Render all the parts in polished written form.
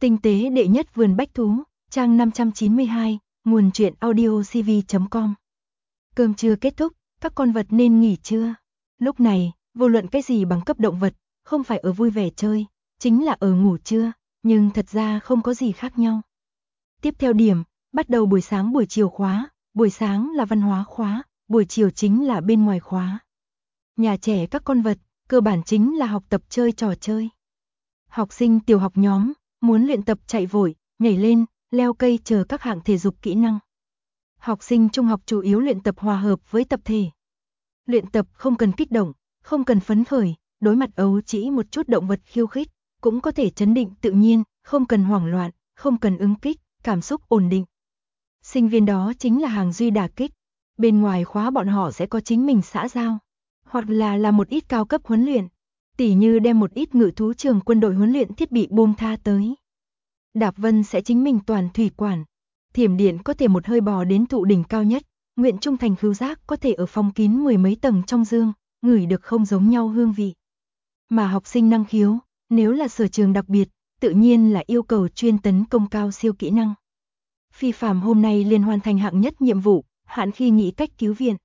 Tinh tế đệ nhất vườn bách thú, trang 592, nguồn truyện audiocv.com. Cơm trưa kết thúc, các con vật nên nghỉ trưa. Lúc này, vô luận cái gì bằng cấp động vật, không phải ở vui vẻ chơi, chính là ở ngủ trưa, nhưng thật ra không có gì khác nhau. Tiếp theo điểm, bắt đầu buổi sáng buổi chiều khóa, buổi sáng là văn hóa khóa, buổi chiều chính là bên ngoài khóa. Nhà trẻ các con vật, cơ bản chính là học tập chơi trò chơi. Học sinh tiểu học nhóm, muốn luyện tập chạy vội, nhảy lên, leo cây chờ các hạng thể dục kỹ năng. Học sinh trung học chủ yếu luyện tập hòa hợp với tập thể. Luyện tập không cần kích động, không cần phấn khởi, đối mặt ấu trĩ một chút động vật khiêu khích, cũng có thể trấn định tự nhiên, không cần hoảng loạn, không cần ứng kích, cảm xúc ổn định. Sinh viên đó chính là hàng duy đả kích. Bên ngoài khóa bọn họ sẽ có chính mình xã giao, hoặc là một ít cao cấp huấn luyện, tỉ như đem một ít ngự thú trường quân đội huấn luyện thiết bị bôm tha tới. Đạp Vân sẽ chính mình toàn thủy quản, Thiểm Điện có thể một hơi bò đến thụ đỉnh cao nhất, Nguyện Trung Thành khứu giác có thể ở phòng kín mười mấy tầng trong dương, ngửi được không giống nhau hương vị. Mà học sinh năng khiếu, nếu là sở trường đặc biệt, tự nhiên là yêu cầu chuyên tấn công cao siêu kỹ năng. Phi Phàm hôm nay liền hoàn thành hạng nhất nhiệm vụ, hạn khi nghĩ cách cứu viện.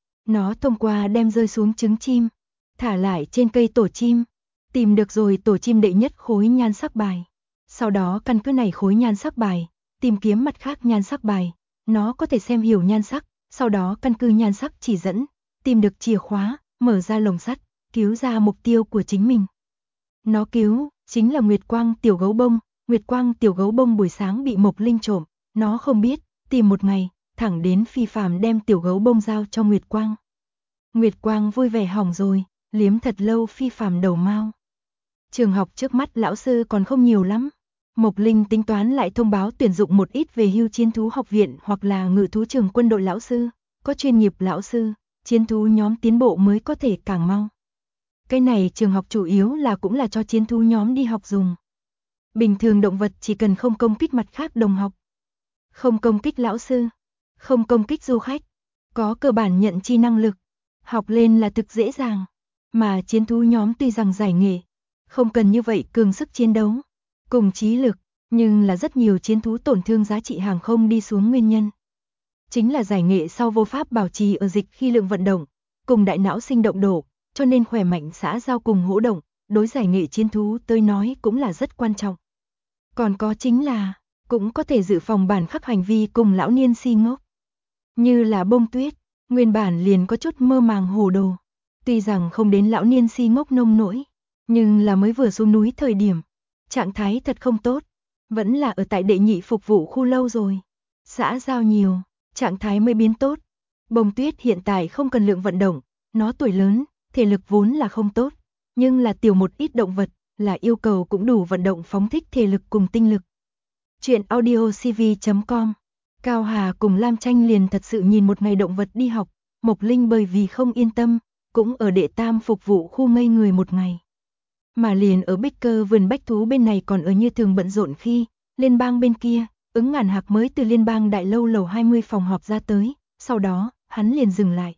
Nó thông qua đem rơi xuống trứng chim, thả lại trên cây tổ chim, tìm được rồi tổ chim đệ nhất khối nhan sắc bài. Sau đó căn cứ này khối nhan sắc bài, tìm kiếm mặt khác nhan sắc bài, nó có thể xem hiểu nhan sắc, sau đó căn cứ nhan sắc chỉ dẫn, tìm được chìa khóa, mở ra lồng sắt, cứu ra mục tiêu của chính mình. Nó cứu, chính là Nguyệt Quang tiểu gấu bông, Nguyệt Quang tiểu gấu bông buổi sáng bị Mộc Linh trộm, nó không biết, tìm một ngày, thẳng đến Phi Phàm đem tiểu gấu bông giao cho Nguyệt Quang. Nguyệt Quang vui vẻ hỏng rồi, liếm thật lâu Phi Phàm đầu mao. Trường học trước mắt lão sư còn không nhiều lắm. Mộc Linh tính toán lại thông báo tuyển dụng một ít về hưu chiến thú học viện hoặc là ngự thú trường quân đội lão sư, có chuyên nghiệp lão sư, chiến thú nhóm tiến bộ mới có thể càng mau. Cái này trường học chủ yếu là cũng là cho chiến thú nhóm đi học dùng. Bình thường động vật chỉ cần không công kích mặt khác đồng học, không công kích lão sư, không công kích du khách, có cơ bản nhận chi năng lực, học lên là thực dễ dàng. Mà chiến thú nhóm tuy rằng giải nghệ, không cần như vậy cường sức chiến đấu, cùng trí lực, nhưng là rất nhiều chiến thú tổn thương giá trị hàng không đi xuống nguyên nhân. Chính là giải nghệ sau vô pháp bảo trì ở dịch khi lượng vận động, cùng đại não sinh động độ, cho nên khỏe mạnh xã giao cùng hỗ động, đối giải nghệ chiến thú tới nói cũng là rất quan trọng. Còn có chính là, cũng có thể dự phòng bản khắc hành vi cùng lão niên si ngốc. Như là Bông Tuyết, nguyên bản liền có chút mơ màng hồ đồ. Tuy rằng không đến lão niên si ngốc nông nỗi, nhưng là mới vừa xuống núi thời điểm, trạng thái thật không tốt, vẫn là ở tại đệ nhị phục vụ khu lâu rồi. Xã giao nhiều, trạng thái mới biến tốt. Bông Tuyết hiện tại không cần lượng vận động, nó tuổi lớn, thể lực vốn là không tốt, nhưng là tiểu một ít động vật, là yêu cầu cũng đủ vận động phóng thích thể lực cùng tinh lực. Chuyện audiocv.com. Cao Hà cùng Lam Tranh liền thật sự nhìn một ngày động vật đi học, Mộc Linh bởi vì không yên tâm, cũng ở đệ tam phục vụ khu ngây người một ngày. Mà liền ở Bích Cơ vườn bách thú bên này còn ở như thường bận rộn khi, liên bang bên kia, Ứng Ngàn Hạc mới từ liên bang đại lâu lầu 20 phòng họp ra tới, sau đó, hắn liền dừng lại.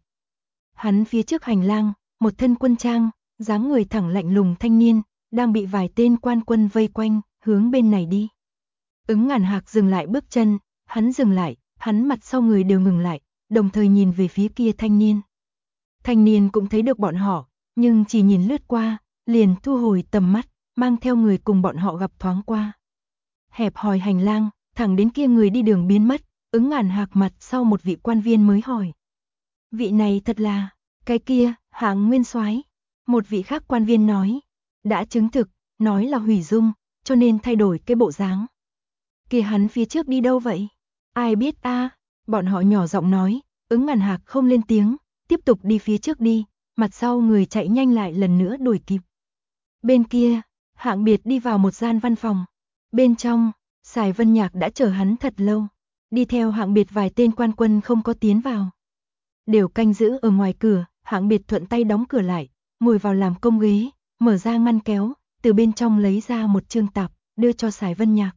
Hắn phía trước hành lang, một thân quân trang, dáng người thẳng lạnh lùng thanh niên, đang bị vài tên quan quân vây quanh, hướng bên này đi. Ứng Ngàn Hạc dừng lại bước chân, hắn dừng lại, hắn mặt sau người đều ngừng lại, đồng thời nhìn về phía kia thanh niên. Thanh niên cũng thấy được bọn họ, nhưng chỉ nhìn lướt qua, liền thu hồi tầm mắt, mang theo người cùng bọn họ gặp thoáng qua. Hẹp hòi hành lang, thẳng đến kia người đi đường biến mất, Ứng Ngàn Hạc mặt sau một vị quan viên mới hỏi. Vị này thật là, cái kia, Hạng Nguyên Soái. Một vị khác quan viên nói, đã chứng thực, nói là hủy dung, cho nên thay đổi cái bộ dáng. Kia hắn phía trước đi đâu vậy? Ai biết a? Bọn họ nhỏ giọng nói, Ứng Ngàn Hạc không lên tiếng, tiếp tục đi phía trước đi, mặt sau người chạy nhanh lại lần nữa đuổi kịp. Bên kia, Hạng Biệt đi vào một gian văn phòng. Bên trong, Sài Vân Nhạc đã chờ hắn thật lâu. Đi theo Hạng Biệt vài tên quan quân không có tiến vào. Đều canh giữ ở ngoài cửa, Hạng Biệt thuận tay đóng cửa lại, ngồi vào làm công ghế, mở ra ngăn kéo, từ bên trong lấy ra một chương tạp, đưa cho Sài Vân Nhạc.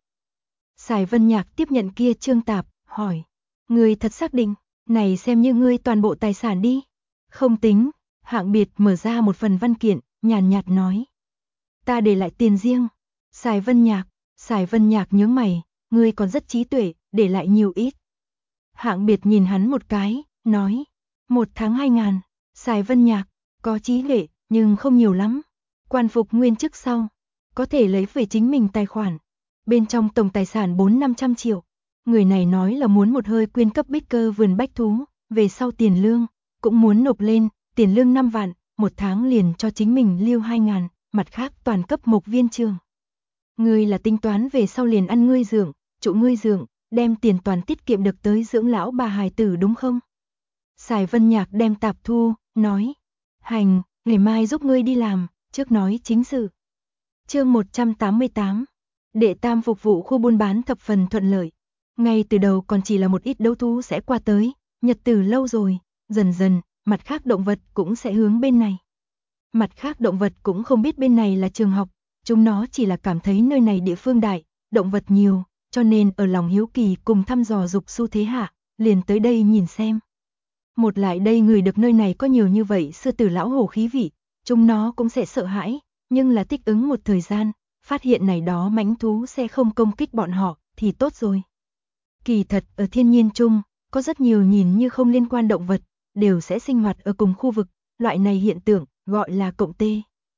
Sài Vân Nhạc tiếp nhận kia chương tạp, hỏi. Ngươi thật xác định, này xem như ngươi toàn bộ tài sản đi. Không tính, Hạng Biệt mở ra một phần văn kiện, nhàn nhạt nói. Ta để lại tiền riêng. Sài Vân Nhạc, Sài Vân Nhạc nhướng mày, ngươi còn rất trí tuệ, để lại nhiều ít. Hạng Biệt nhìn hắn một cái, nói, 1 tháng 2.000. Sài Vân Nhạc, có trí tuệ, nhưng không nhiều lắm. Quan phục nguyên chức sau, có thể lấy về chính mình tài khoản. Bên trong tổng tài sản 400-500 triệu. Người này nói là muốn một hơi quyên cấp bích cơ vườn bách thú, về sau tiền lương, cũng muốn nộp lên, tiền lương 5 vạn, 1 tháng liền cho chính mình lưu 2.000, mặt khác toàn cấp Mộc Viên Trường. Ngươi là tính toán về sau liền ăn ngươi dưỡng, trụ ngươi dưỡng, đem tiền toàn tiết kiệm được tới dưỡng lão bà hài tử đúng không? Sài Vân Nhạc đem tạp thu, nói, hành, ngày mai giúp ngươi đi làm, trước nói chính sự. Chương 188. Đệ tam phục vụ khu buôn bán thập phần thuận lợi. Ngay từ đầu còn chỉ là một ít đấu thú sẽ qua tới, nhật tử lâu rồi, dần dần, mặt khác động vật cũng sẽ hướng bên này. Mặt khác động vật cũng không biết bên này là trường học, chúng nó chỉ là cảm thấy nơi này địa phương đại, động vật nhiều, cho nên ở lòng hiếu kỳ cùng thăm dò dục xu thế hạ, liền tới đây nhìn xem. Một lại đây người được nơi này có nhiều như vậy sư tử lão hổ khí vị, chúng nó cũng sẽ sợ hãi, nhưng là thích ứng một thời gian, phát hiện này đó mãnh thú sẽ không công kích bọn họ, thì tốt rồi. Kỳ thật ở thiên nhiên chung, có rất nhiều nhìn như không liên quan động vật, đều sẽ sinh hoạt ở cùng khu vực, loại này hiện tượng gọi là cộng tê.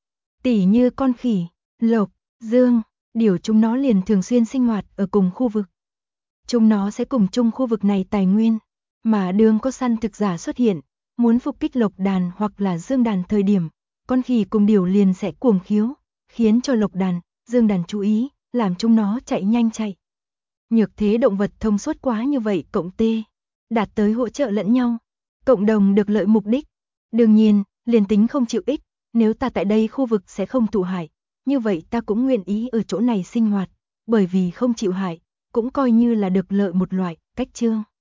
Tỉ như con khỉ, lộc, dương, điểu chúng nó liền thường xuyên sinh hoạt ở cùng khu vực. Chúng nó sẽ cùng chung khu vực này tài nguyên, mà đương có săn thực giả xuất hiện, muốn phục kích lộc đàn hoặc là dương đàn thời điểm, con khỉ cùng điểu liền sẽ cuồng khiếu, khiến cho lộc đàn, dương đàn chú ý, làm chúng nó chạy nhanh chạy. Nhược thế động vật thông suốt quá như vậy cộng tê, đạt tới hỗ trợ lẫn nhau, cộng đồng được lợi mục đích. Đương nhiên, liền tính không chịu ích, nếu ta tại đây khu vực sẽ không thụ hại, như vậy ta cũng nguyện ý ở chỗ này sinh hoạt, bởi vì không chịu hại, cũng coi như là được lợi một loại, cách chương.